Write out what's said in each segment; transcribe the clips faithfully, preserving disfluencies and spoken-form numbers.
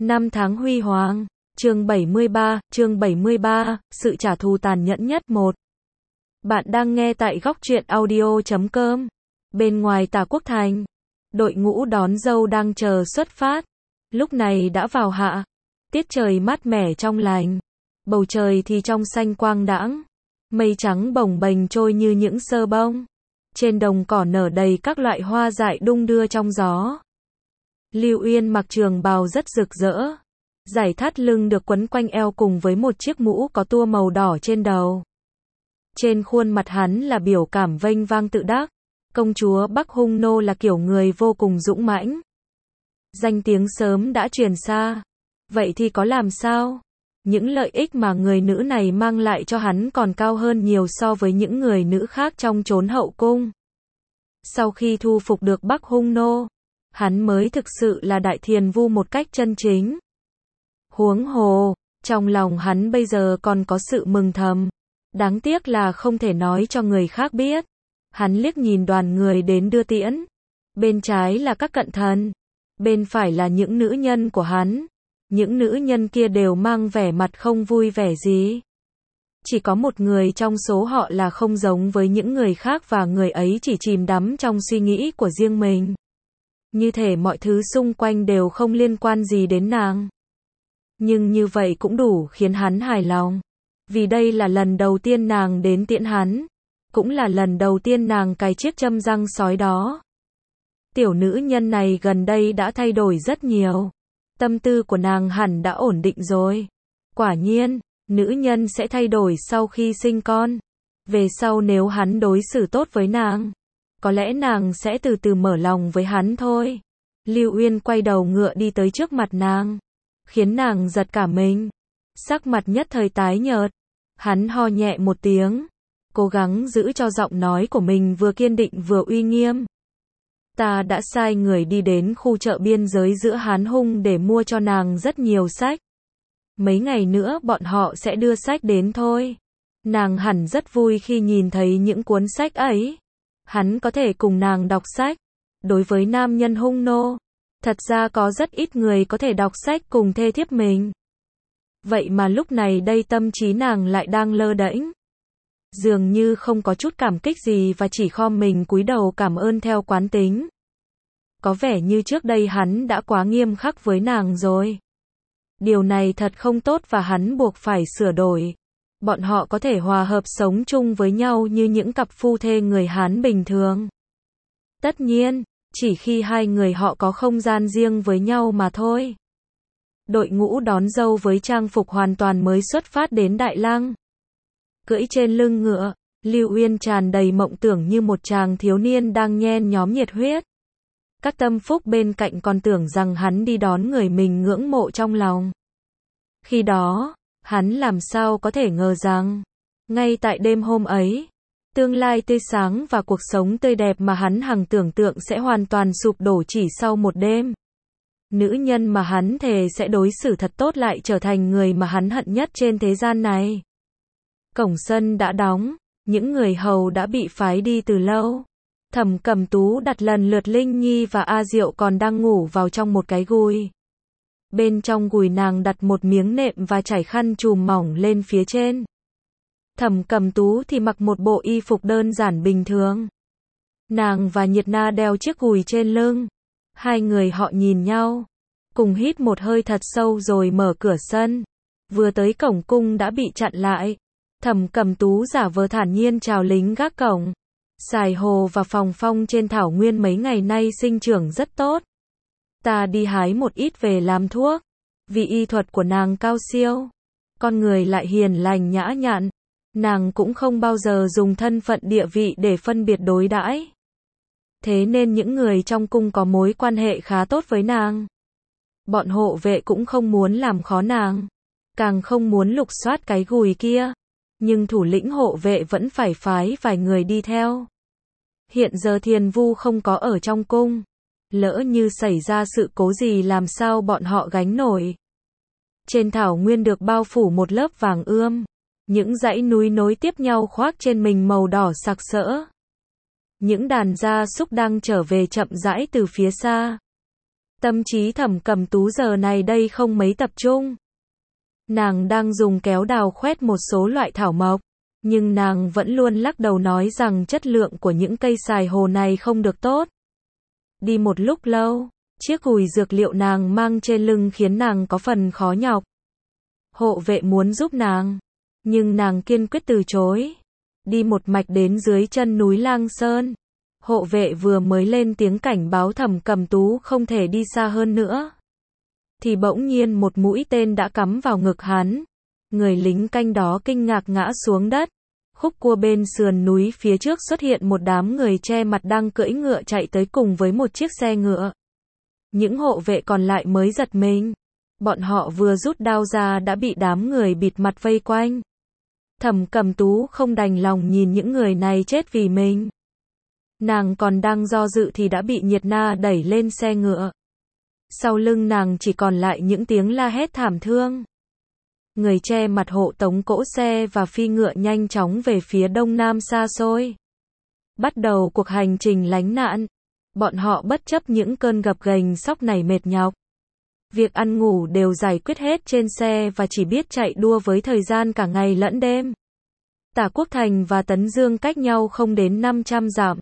Năm tháng huy hoàng. Chương bảy mươi ba, chương bảy mươi ba, sự trả thù tàn nhẫn nhất một. Bạn đang nghe tại góc truyện audio chấm com. Bên ngoài Tả Quốc Thành, đội ngũ đón dâu đang chờ xuất phát. Lúc này đã vào hạ, tiết trời mát mẻ trong lành, bầu trời thì trong xanh quang đãng, mây trắng bồng bềnh trôi như những sơ bông. Trên đồng cỏ nở đầy các loại hoa dại đung đưa trong gió. Lưu Uyên mặc trường bào rất rực rỡ, dải thắt lưng được quấn quanh eo cùng với một chiếc mũ có tua màu đỏ trên đầu. Trên khuôn mặt hắn là biểu cảm vênh vang tự đắc. Công chúa Bắc Hung Nô là kiểu người vô cùng dũng mãnh. Danh tiếng sớm đã truyền xa. Vậy thì có làm sao? Những lợi ích mà người nữ này mang lại cho hắn còn cao hơn nhiều so với những người nữ khác trong chốn hậu cung. Sau khi thu phục được Bắc Hung Nô, hắn mới thực sự là đại thiền vu một cách chân chính. Huống hồ, trong lòng hắn bây giờ còn có sự mừng thầm. Đáng tiếc là không thể nói cho người khác biết. Hắn liếc nhìn đoàn người đến đưa tiễn. Bên trái là các cận thần, bên phải là những nữ nhân của hắn. Những nữ nhân kia đều mang vẻ mặt không vui vẻ gì. Chỉ có một người trong số họ là không giống với những người khác và người ấy chỉ chìm đắm trong suy nghĩ của riêng mình. Như thể mọi thứ xung quanh đều không liên quan gì đến nàng. Nhưng như vậy cũng đủ khiến hắn hài lòng. Vì đây là lần đầu tiên nàng đến tiễn hắn. Cũng là lần đầu tiên nàng cài chiếc châm răng sói đó. Tiểu nữ nhân này gần đây đã thay đổi rất nhiều. Tâm tư của nàng hẳn đã ổn định rồi. Quả nhiên, nữ nhân sẽ thay đổi sau khi sinh con. Về sau nếu hắn đối xử tốt với nàng, có lẽ nàng sẽ từ từ mở lòng với hắn thôi. Lưu Uyên quay đầu ngựa đi tới trước mặt nàng, khiến nàng giật cả mình. Sắc mặt nhất thời tái nhợt. Hắn ho nhẹ một tiếng, cố gắng giữ cho giọng nói của mình vừa kiên định vừa uy nghiêm. Ta đã sai người đi đến khu chợ biên giới giữa Hán Hung để mua cho nàng rất nhiều sách. Mấy ngày nữa bọn họ sẽ đưa sách đến thôi. Nàng hẳn rất vui khi nhìn thấy những cuốn sách ấy. Hắn có thể cùng nàng đọc sách. Đối với nam nhân Hung Nô, thật ra có rất ít người có thể đọc sách cùng thê thiếp mình. Vậy mà lúc này đây tâm trí nàng lại đang lơ đễnh. Dường như không có chút cảm kích gì và chỉ khom mình cúi đầu cảm ơn theo quán tính. Có vẻ như trước đây hắn đã quá nghiêm khắc với nàng rồi. Điều này thật không tốt và hắn buộc phải sửa đổi. Bọn họ có thể hòa hợp sống chung với nhau như những cặp phu thê người Hán bình thường. Tất nhiên, chỉ khi hai người họ có không gian riêng với nhau mà thôi. Đội ngũ đón dâu với trang phục hoàn toàn mới xuất phát đến Đại Lăng. Cưỡi trên lưng ngựa, Lưu Uyên tràn đầy mộng tưởng như một chàng thiếu niên đang nhen nhóm nhiệt huyết. Các tâm phúc bên cạnh còn tưởng rằng hắn đi đón người mình ngưỡng mộ trong lòng. Khi đó, hắn làm sao có thể ngờ rằng, ngay tại đêm hôm ấy, tương lai tươi sáng và cuộc sống tươi đẹp mà hắn hằng tưởng tượng sẽ hoàn toàn sụp đổ chỉ sau một đêm. Nữ nhân mà hắn thề sẽ đối xử thật tốt lại trở thành người mà hắn hận nhất trên thế gian này. Cổng sân đã đóng, những người hầu đã bị phái đi từ lâu. Thẩm Cẩm Tú đặt lần lượt Linh Nhi và A Diệu còn đang ngủ vào trong một cái gùi. Bên trong gùi nàng đặt một miếng nệm và trải khăn trùm mỏng lên phía trên. Thẩm Cẩm Tú thì mặc một bộ y phục đơn giản bình thường. Nàng và Nhiệt Na đeo chiếc gùi trên lưng. Hai người họ nhìn nhau, cùng hít một hơi thật sâu rồi mở cửa sân. Vừa tới cổng cung đã bị chặn lại. Thẩm Cẩm Tú giả vờ thản nhiên chào lính gác cổng. Sài hồ và phòng phong trên thảo nguyên mấy ngày nay sinh trưởng rất tốt. Ta đi hái một ít về làm thuốc. Vì y thuật của nàng cao siêu, con người lại hiền lành nhã nhặn. Nàng cũng không bao giờ dùng thân phận địa vị để phân biệt đối đãi. Thế nên những người trong cung có mối quan hệ khá tốt với nàng. Bọn hộ vệ cũng không muốn làm khó nàng, càng không muốn lục soát cái gùi kia. Nhưng thủ lĩnh hộ vệ vẫn phải phái vài người đi theo. Hiện giờ Thiền Vu không có ở trong cung. Lỡ như xảy ra sự cố gì làm sao bọn họ gánh nổi. Trên thảo nguyên được bao phủ một lớp vàng ươm. Những dãy núi nối tiếp nhau khoác trên mình màu đỏ sặc sỡ. Những đàn gia súc đang trở về chậm rãi từ phía xa. Tâm trí Thẩm Cầm Tú giờ này đây không mấy tập trung. Nàng đang dùng kéo đào khoét một số loại thảo mộc, nhưng nàng vẫn luôn lắc đầu nói rằng chất lượng của những cây sài hồ này không được tốt. Đi một lúc lâu, chiếc gùi dược liệu nàng mang trên lưng khiến nàng có phần khó nhọc. Hộ vệ muốn giúp nàng, nhưng nàng kiên quyết từ chối. Đi một mạch đến dưới chân núi Lang Sơn. Hộ vệ vừa mới lên tiếng cảnh báo Thẩm Cầm Tú không thể đi xa hơn nữa, thì bỗng nhiên một mũi tên đã cắm vào ngực hắn. Người lính canh đó kinh ngạc ngã xuống đất. Khúc cua bên sườn núi phía trước xuất hiện một đám người che mặt đang cưỡi ngựa chạy tới cùng với một chiếc xe ngựa. Những hộ vệ còn lại mới giật mình. Bọn họ vừa rút đao ra đã bị đám người bịt mặt vây quanh. Thẩm Cầm Tú không đành lòng nhìn những người này chết vì mình. Nàng còn đang do dự thì đã bị Nhiệt Na đẩy lên xe ngựa. Sau lưng nàng chỉ còn lại những tiếng la hét thảm thương. Người che mặt hộ tống cỗ xe và phi ngựa nhanh chóng về phía đông nam xa xôi. Bắt đầu cuộc hành trình lánh nạn. Bọn họ bất chấp những cơn gập ghềnh sóc này mệt nhọc. Việc ăn ngủ đều giải quyết hết trên xe và chỉ biết chạy đua với thời gian cả ngày lẫn đêm. Tả Quốc Thành và Tấn Dương cách nhau không đến năm trăm dặm.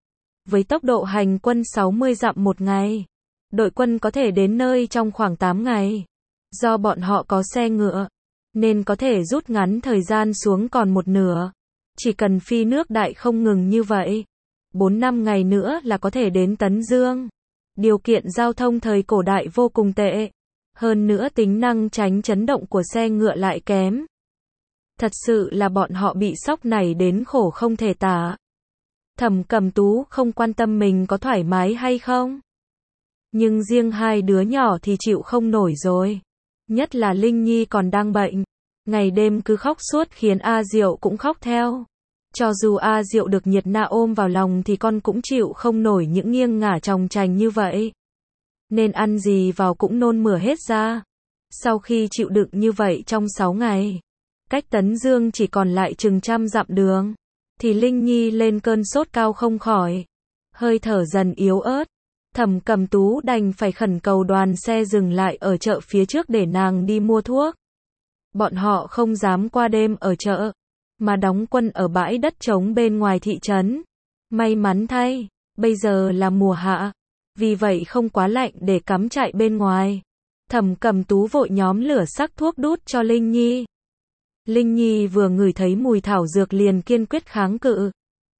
Với tốc độ hành quân sáu mươi dặm một ngày, đội quân có thể đến nơi trong khoảng tám ngày. Do bọn họ có xe ngựa, nên có thể rút ngắn thời gian xuống còn một nửa. Chỉ cần phi nước đại không ngừng như vậy, bốn năm ngày nữa là có thể đến Tấn Dương. Điều kiện giao thông thời cổ đại vô cùng tệ. Hơn nữa tính năng tránh chấn động của xe ngựa lại kém. Thật sự là bọn họ bị sóc này đến khổ không thể tả. Thẩm Cầm Tú không quan tâm mình có thoải mái hay không. Nhưng riêng hai đứa nhỏ thì chịu không nổi rồi. Nhất là Linh Nhi còn đang bệnh. Ngày đêm cứ khóc suốt khiến A Diệu cũng khóc theo. Cho dù A Diệu được Nhiệt Na ôm vào lòng thì con cũng chịu không nổi những nghiêng ngả chòng chành như vậy. Nên ăn gì vào cũng nôn mửa hết ra. Sau khi chịu đựng như vậy trong sáu ngày, cách Tấn Dương chỉ còn lại chừng trăm dặm đường, thì Linh Nhi lên cơn sốt cao không khỏi. Hơi thở dần yếu ớt. Thẩm Cầm Tú đành phải khẩn cầu đoàn xe dừng lại ở chợ phía trước để nàng đi mua thuốc. Bọn họ không dám qua đêm ở chợ, mà đóng quân ở bãi đất trống bên ngoài thị trấn. May mắn thay, bây giờ là mùa hạ, vì vậy không quá lạnh để cắm trại bên ngoài. Thẩm Cầm Tú vội nhóm lửa sắc thuốc đút cho Linh Nhi. Linh Nhi vừa ngửi thấy mùi thảo dược liền kiên quyết kháng cự.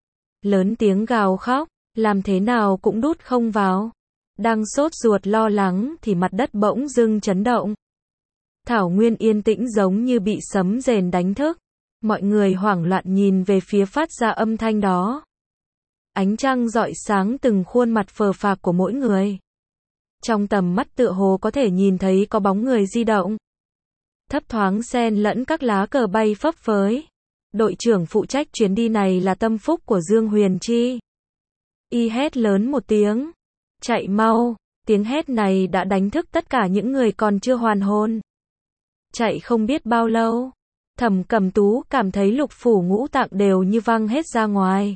Lớn tiếng gào khóc, làm thế nào cũng đút không vào. Đang sốt ruột lo lắng thì mặt đất bỗng dưng chấn động. Thảo nguyên yên tĩnh giống như bị sấm rền đánh thức. Mọi người hoảng loạn nhìn về phía phát ra âm thanh đó. Ánh trăng rọi sáng từng khuôn mặt phờ phạc của mỗi người. Trong tầm mắt tựa hồ có thể nhìn thấy có bóng người di động. Thấp thoáng xen lẫn các lá cờ bay phấp phới. Đội trưởng phụ trách chuyến đi này là tâm phúc của Dương Huyền Chi. Y hét lớn một tiếng. Chạy mau, tiếng hét này đã đánh thức tất cả những người còn chưa hoàn hồn. Chạy không biết bao lâu, Thẩm Cầm Tú cảm thấy lục phủ ngũ tạng đều như văng hết ra ngoài.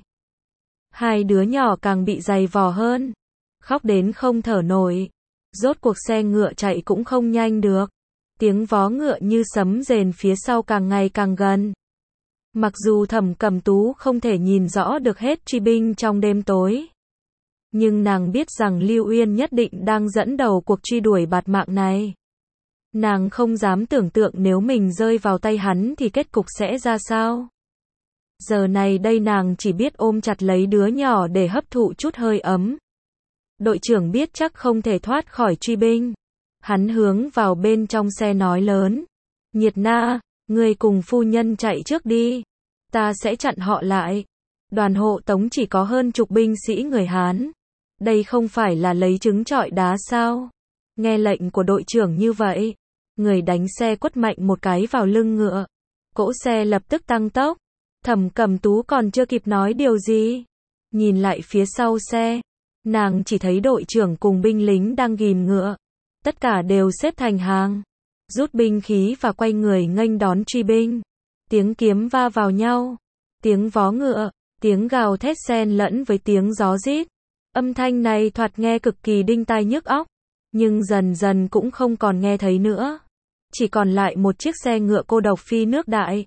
Hai đứa nhỏ càng bị dày vò hơn, khóc đến không thở nổi. Rốt cuộc xe ngựa chạy cũng không nhanh được. Tiếng vó ngựa như sấm rền phía sau càng ngày càng gần. Mặc dù Thẩm Cầm Tú không thể nhìn rõ được hết truy binh trong đêm tối, nhưng nàng biết rằng Lưu Uyên nhất định đang dẫn đầu cuộc truy đuổi bạt mạng này. Nàng không dám tưởng tượng nếu mình rơi vào tay hắn thì kết cục sẽ ra sao. Giờ này đây nàng chỉ biết ôm chặt lấy đứa nhỏ để hấp thụ chút hơi ấm. Đội trưởng biết chắc không thể thoát khỏi truy binh. Hắn hướng vào bên trong xe nói lớn. Nhiệt Na, ngươi cùng phu nhân chạy trước đi. Ta sẽ chặn họ lại. Đoàn hộ tống chỉ có hơn chục binh sĩ người Hán. Đây không phải là lấy trứng trọi đá sao? Nghe lệnh của đội trưởng như vậy, người đánh xe quất mạnh một cái vào lưng ngựa. Cỗ xe lập tức tăng tốc. Thẩm Cầm Tú còn chưa kịp nói điều gì. Nhìn lại phía sau xe, nàng chỉ thấy đội trưởng cùng binh lính đang ghìm ngựa. Tất cả đều xếp thành hàng, rút binh khí và quay người nghênh đón truy binh. Tiếng kiếm va vào nhau, tiếng vó ngựa, tiếng gào thét xen lẫn với tiếng gió rít. Âm thanh này thoạt nghe cực kỳ đinh tai nhức óc. Nhưng dần dần cũng không còn nghe thấy nữa. Chỉ còn lại một chiếc xe ngựa cô độc phi nước đại.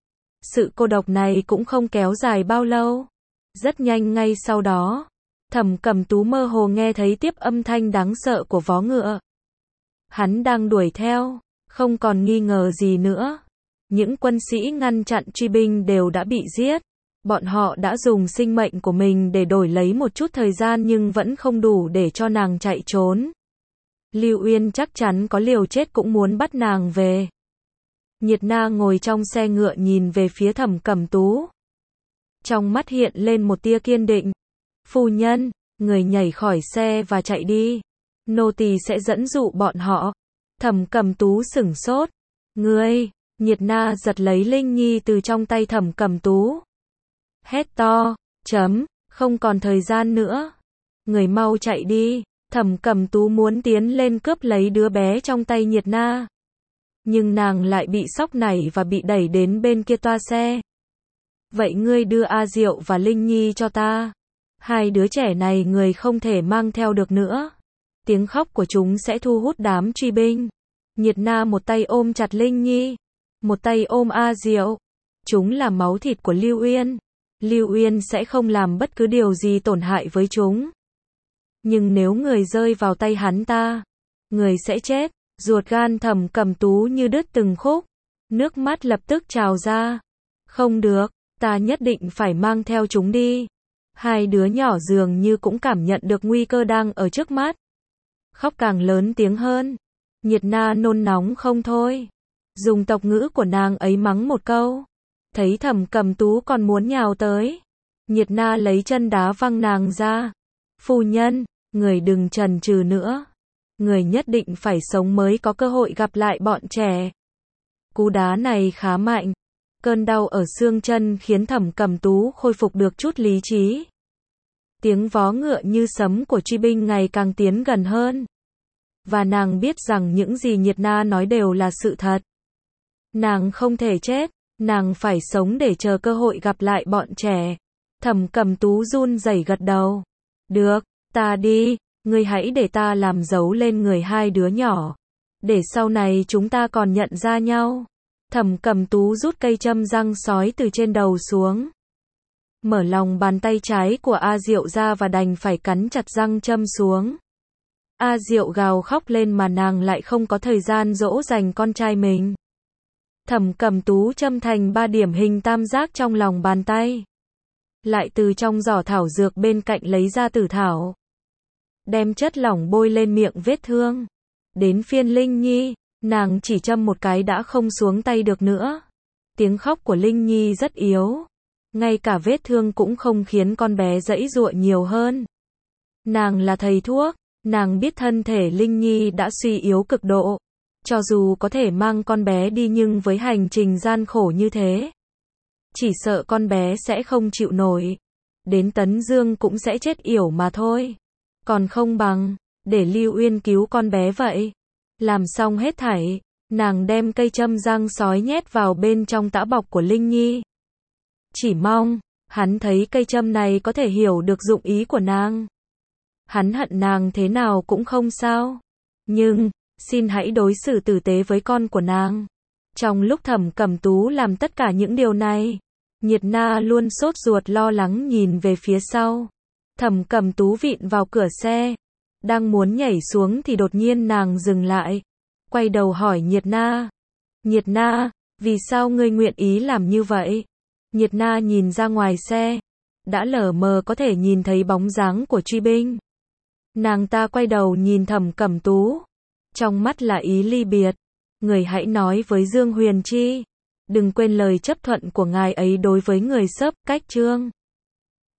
Sự cô độc này cũng không kéo dài bao lâu. Rất nhanh ngay sau đó, Thẩm Cẩm Tú mơ hồ nghe thấy tiếp âm thanh đáng sợ của vó ngựa. Hắn đang đuổi theo, không còn nghi ngờ gì nữa. Những quân sĩ ngăn chặn truy binh đều đã bị giết. Bọn họ đã dùng sinh mệnh của mình để đổi lấy một chút thời gian nhưng vẫn không đủ để cho nàng chạy trốn. Lưu Uyên chắc chắn có liều chết cũng muốn bắt nàng về. Nhiệt Na ngồi trong xe ngựa nhìn về phía Thẩm Cẩm Tú. Trong mắt hiện lên một tia kiên định. Phu nhân, người nhảy khỏi xe và chạy đi. Nô tỳ sẽ dẫn dụ bọn họ. Thẩm Cẩm Tú sửng sốt. Ngươi, Nhiệt Na giật lấy Linh Nhi từ trong tay Thẩm Cẩm Tú. Hét to, chấm, không còn thời gian nữa. Người mau chạy đi. Thẩm Cẩm Tú muốn tiến lên cướp lấy đứa bé trong tay Nhiệt Na. Nhưng nàng lại bị sóc nảy và bị đẩy đến bên kia toa xe. Vậy ngươi đưa A Diệu và Linh Nhi cho ta. Hai đứa trẻ này người không thể mang theo được nữa. Tiếng khóc của chúng sẽ thu hút đám truy binh. Nhiệt Na một tay ôm chặt Linh Nhi, một tay ôm A Diệu. Chúng là máu thịt của Lưu Uyên. Lưu Uyên sẽ không làm bất cứ điều gì tổn hại với chúng. Nhưng nếu người rơi vào tay hắn ta, người sẽ chết. Ruột gan Thẩm Cẩm Tú như đứt từng khúc. Nước mắt lập tức trào ra. Không được, ta nhất định phải mang theo chúng đi. Hai đứa nhỏ dường như cũng cảm nhận được nguy cơ đang ở trước mắt. Khóc càng lớn tiếng hơn. Nhiệt Na nôn nóng không thôi. Dùng tộc ngữ của nàng ấy mắng một câu. Thấy Thẩm Cẩm Tú còn muốn nhào tới. Nhiệt Na lấy chân đá văng nàng ra. Phu nhân, người đừng chần chừ nữa. Người nhất định phải sống mới có cơ hội gặp lại bọn trẻ. Cú đá này khá mạnh. Cơn đau ở xương chân khiến Thẩm Cẩm Tú khôi phục được chút lý trí. Tiếng vó ngựa như sấm của truy binh ngày càng tiến gần hơn. Và nàng biết rằng những gì Nhiệt Na nói đều là sự thật. Nàng không thể chết, nàng phải sống để chờ cơ hội gặp lại bọn trẻ. Thẩm Cẩm Tú run rẩy gật đầu. Được, ta đi, ngươi hãy để ta làm dấu lên người hai đứa nhỏ. Để sau này chúng ta còn nhận ra nhau. Thẩm Cẩm Tú rút cây châm răng sói từ trên đầu xuống. Mở lòng bàn tay trái của A Diệu ra và đành phải cắn chặt răng châm xuống. A Diệu gào khóc lên mà nàng lại không có thời gian dỗ dành con trai mình. Thẩm Cẩm Tú châm thành ba điểm hình tam giác trong lòng bàn tay. Lại từ trong giỏ thảo dược bên cạnh lấy ra tử thảo. Đem chất lỏng bôi lên miệng vết thương. Đến phiên Linh Nhi, nàng chỉ châm một cái đã không xuống tay được nữa. Tiếng khóc của Linh Nhi rất yếu. Ngay cả vết thương cũng không khiến con bé giãy giụa nhiều hơn. Nàng là thầy thuốc, nàng biết thân thể Linh Nhi đã suy yếu cực độ. Cho dù có thể mang con bé đi nhưng với hành trình gian khổ như thế, chỉ sợ con bé sẽ không chịu nổi. Đến Tấn Dương cũng sẽ chết yểu mà thôi. Còn không bằng, để Lưu Uyên cứu con bé vậy. Làm xong hết thảy, nàng đem cây châm răng sói nhét vào bên trong tã bọc của Linh Nhi. Chỉ mong, hắn thấy cây châm này có thể hiểu được dụng ý của nàng. Hắn hận nàng thế nào cũng không sao. Nhưng, xin hãy đối xử tử tế với con của nàng. Trong lúc Thẩm Cẩm Tú làm tất cả những điều này, Nhiệt Na luôn sốt ruột lo lắng nhìn về phía sau. Thẩm Cẩm Tú vịn vào cửa xe. Đang muốn nhảy xuống thì đột nhiên nàng dừng lại. Quay đầu hỏi Nhiệt Na. Nhiệt Na, vì sao ngươi nguyện ý làm như vậy? Nhiệt Na nhìn ra ngoài xe. Đã lờ mờ có thể nhìn thấy bóng dáng của truy binh. Nàng ta quay đầu nhìn Thẩm Cẩm Tú. Trong mắt là ý ly biệt. Người hãy nói với Dương Huyền Chi. Đừng quên lời chấp thuận của ngài ấy đối với người sấp cách Trương.